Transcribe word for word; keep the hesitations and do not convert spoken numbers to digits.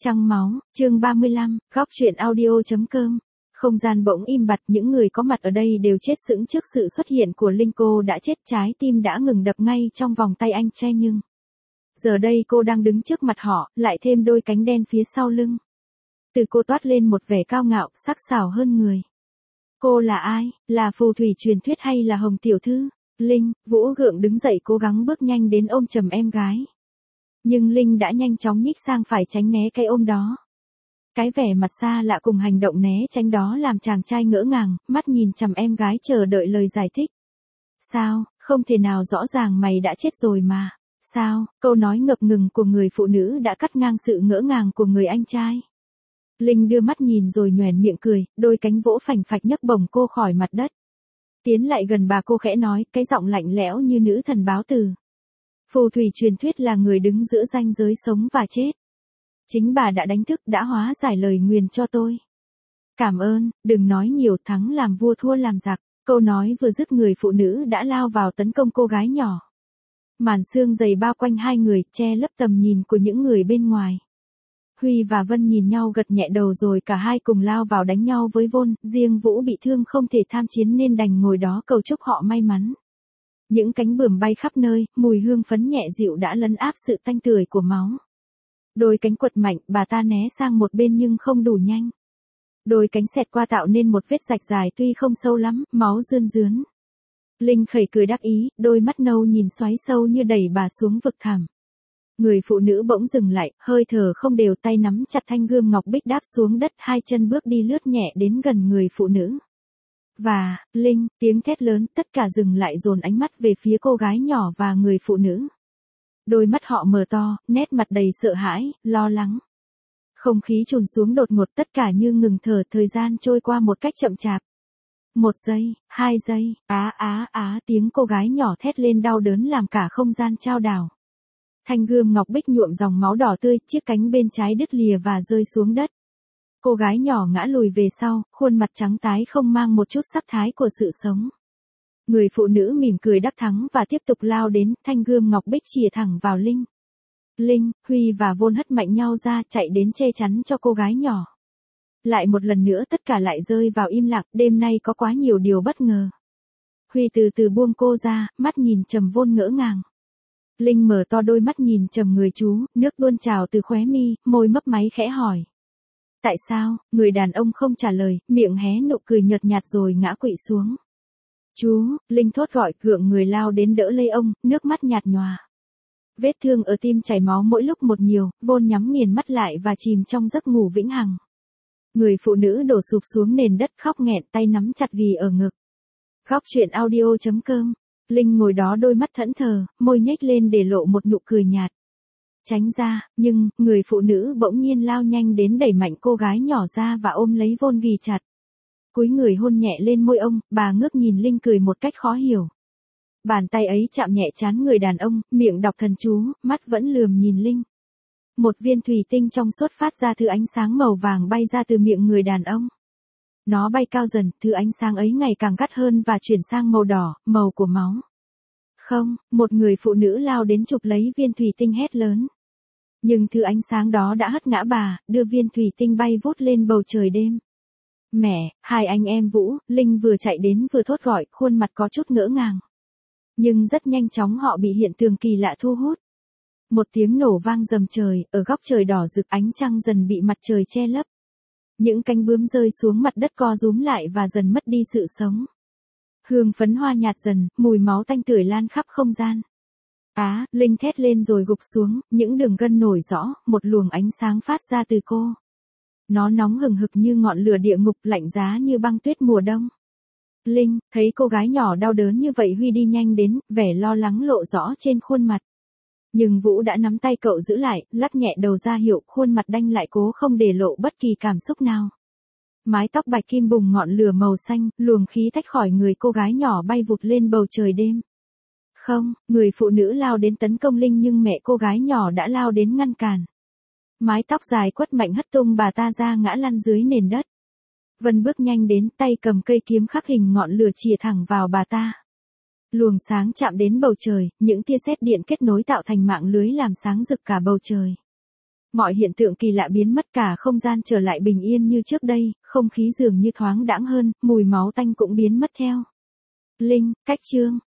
Trăng máu, chương ba mươi lăm, góc truyện audio.com. Không gian bỗng im bặt, những người có mặt ở đây đều chết sững trước sự xuất hiện của Linh. Cô đã chết, trái tim đã ngừng đập ngay trong vòng tay anh che, nhưng giờ đây cô đang đứng trước mặt họ, lại thêm đôi cánh đen phía sau lưng. Từ cô toát lên một vẻ cao ngạo, sắc sảo hơn người. Cô là ai? Là phù thủy truyền thuyết hay là Hồng tiểu thư? Linh, Vũ gượng đứng dậy, cố gắng bước nhanh đến ôm chầm em gái. Nhưng Linh đã nhanh chóng nhích sang phải tránh né cái ôm đó. Cái vẻ mặt xa lạ cùng hành động né tránh đó làm chàng trai ngỡ ngàng, mắt nhìn chằm em gái chờ đợi lời giải thích. Sao, không thể nào, rõ ràng mày đã chết rồi mà. Sao, câu nói ngập ngừng của người phụ nữ đã cắt ngang sự ngỡ ngàng của người anh trai. Linh đưa mắt nhìn rồi nhoẻn miệng cười, đôi cánh vỗ phành phạch nhấc bổng cô khỏi mặt đất. Tiến lại gần bà, cô khẽ nói, cái giọng lạnh lẽo như nữ thần báo từ. Phù thủy truyền thuyết là người đứng giữa ranh giới sống và chết. Chính bà đã đánh thức, đã hóa giải lời nguyền cho tôi. Cảm ơn, đừng nói nhiều, thắng làm vua thua làm giặc. Câu nói vừa dứt, người phụ nữ đã lao vào tấn công cô gái nhỏ. Màn sương dày bao quanh hai người, che lấp tầm nhìn của những người bên ngoài. Huy và Vân nhìn nhau gật nhẹ đầu rồi cả hai cùng lao vào đánh nhau với Vôn. Riêng Vũ bị thương không thể tham chiến nên đành ngồi đó cầu chúc họ may mắn. Những cánh bướm bay khắp nơi, mùi hương phấn nhẹ dịu đã lấn áp sự tanh tưởi của máu. Đôi cánh quật mạnh, bà ta né sang một bên nhưng không đủ nhanh. Đôi cánh xẹt qua tạo nên một vết rạch dài tuy không sâu lắm, máu rươn rướn. Linh khẩy cười đắc ý, đôi mắt nâu nhìn xoáy sâu như đẩy bà xuống vực thẳm. Người phụ nữ bỗng dừng lại, hơi thở không đều, tay nắm chặt thanh gươm ngọc bích đáp xuống đất, hai chân bước đi lướt nhẹ đến gần người phụ nữ. Và, Linh, tiếng thét lớn, tất cả dừng lại dồn ánh mắt về phía cô gái nhỏ và người phụ nữ. Đôi mắt họ mở to, nét mặt đầy sợ hãi, lo lắng. Không khí trùn xuống đột ngột, tất cả như ngừng thở, thời gian trôi qua một cách chậm chạp. Một giây, hai giây, á á á, tiếng cô gái nhỏ thét lên đau đớn làm cả không gian chao đảo. Thanh gươm ngọc bích nhuộm dòng máu đỏ tươi, chiếc cánh bên trái đứt lìa và rơi xuống đất. Cô gái nhỏ ngã lùi về sau, khuôn mặt trắng tái không mang một chút sắc thái của sự sống. Người phụ nữ mỉm cười đắc thắng và tiếp tục lao đến, thanh gươm ngọc bích chìa thẳng vào Linh. Linh, Huy và Vôn hất mạnh nhau ra, chạy đến che chắn cho cô gái nhỏ. Lại một lần nữa tất cả lại rơi vào im lặng, đêm nay có quá nhiều điều bất ngờ. Huy từ từ buông cô ra, mắt nhìn trầm Vôn ngỡ ngàng. Linh mở to đôi mắt nhìn trầm người chú, nước luôn trào từ khóe mi, môi mấp máy khẽ hỏi. Tại sao? Người đàn ông không trả lời, miệng hé nụ cười nhợt nhạt rồi ngã quỵ xuống. Chú, Linh thốt gọi, gượng người lao đến đỡ lấy ông, nước mắt nhạt nhòa. Vết thương ở tim chảy máu mỗi lúc một nhiều, Vôn nhắm nghiền mắt lại và chìm trong giấc ngủ vĩnh hằng. Người phụ nữ đổ sụp xuống nền đất khóc nghẹn, tay nắm chặt ghì ở ngực. Góc truyện audio.com. Linh ngồi đó đôi mắt thẫn thờ, môi nhếch lên để lộ một nụ cười nhạt. Tránh ra, nhưng, người phụ nữ bỗng nhiên lao nhanh đến đẩy mạnh cô gái nhỏ ra và ôm lấy Vôn ghì chặt. Cúi người hôn nhẹ lên môi ông, bà ngước nhìn Linh cười một cách khó hiểu. Bàn tay ấy chạm nhẹ trán người đàn ông, miệng đọc thần chú, mắt vẫn lườm nhìn Linh. Một viên thủy tinh trong suốt phát ra thứ ánh sáng màu vàng bay ra từ miệng người đàn ông. Nó bay cao dần, thứ ánh sáng ấy ngày càng gắt hơn và chuyển sang màu đỏ, màu của máu. Không, một người phụ nữ lao đến chụp lấy viên thủy tinh hét lớn. Nhưng thứ ánh sáng đó đã hất ngã bà, đưa viên thủy tinh bay vút lên bầu trời đêm. Mẹ, hai anh em Vũ, Linh vừa chạy đến vừa thốt gọi, khuôn mặt có chút ngỡ ngàng. Nhưng rất nhanh chóng họ bị hiện tượng kỳ lạ thu hút. Một tiếng nổ vang rầm trời, ở góc trời đỏ rực, ánh trăng dần bị mặt trời che lấp. Những cánh bướm rơi xuống mặt đất co rúm lại và dần mất đi sự sống. Hương phấn hoa nhạt dần, mùi máu tanh tưởi lan khắp không gian. Á, Linh thét lên rồi gục xuống, những đường gân nổi rõ, một luồng ánh sáng phát ra từ cô. Nó nóng hừng hực như ngọn lửa địa ngục, lạnh giá như băng tuyết mùa đông. Linh, thấy cô gái nhỏ đau đớn như vậy, Huy đi nhanh đến, vẻ lo lắng lộ rõ trên khuôn mặt. Nhưng Vũ đã nắm tay cậu giữ lại, lắc nhẹ đầu ra hiệu, khuôn mặt đanh lại cố không để lộ bất kỳ cảm xúc nào. Mái tóc bạch kim bùng ngọn lửa màu xanh, luồng khí tách khỏi người cô gái nhỏ bay vụt lên bầu trời đêm. Không, người phụ nữ lao đến tấn công Linh nhưng mẹ cô gái nhỏ đã lao đến ngăn cản. Mái tóc dài quất mạnh hất tung bà ta ra ngã lăn dưới nền đất. Vân bước nhanh đến, tay cầm cây kiếm khắc hình ngọn lửa chìa thẳng vào bà ta. Luồng sáng chạm đến bầu trời, những tia sét điện kết nối tạo thành mạng lưới làm sáng rực cả bầu trời. Mọi hiện tượng kỳ lạ biến mất, cả không gian trở lại bình yên như trước đây, không khí dường như thoáng đãng hơn, mùi máu tanh cũng biến mất theo. Linh, cách chương.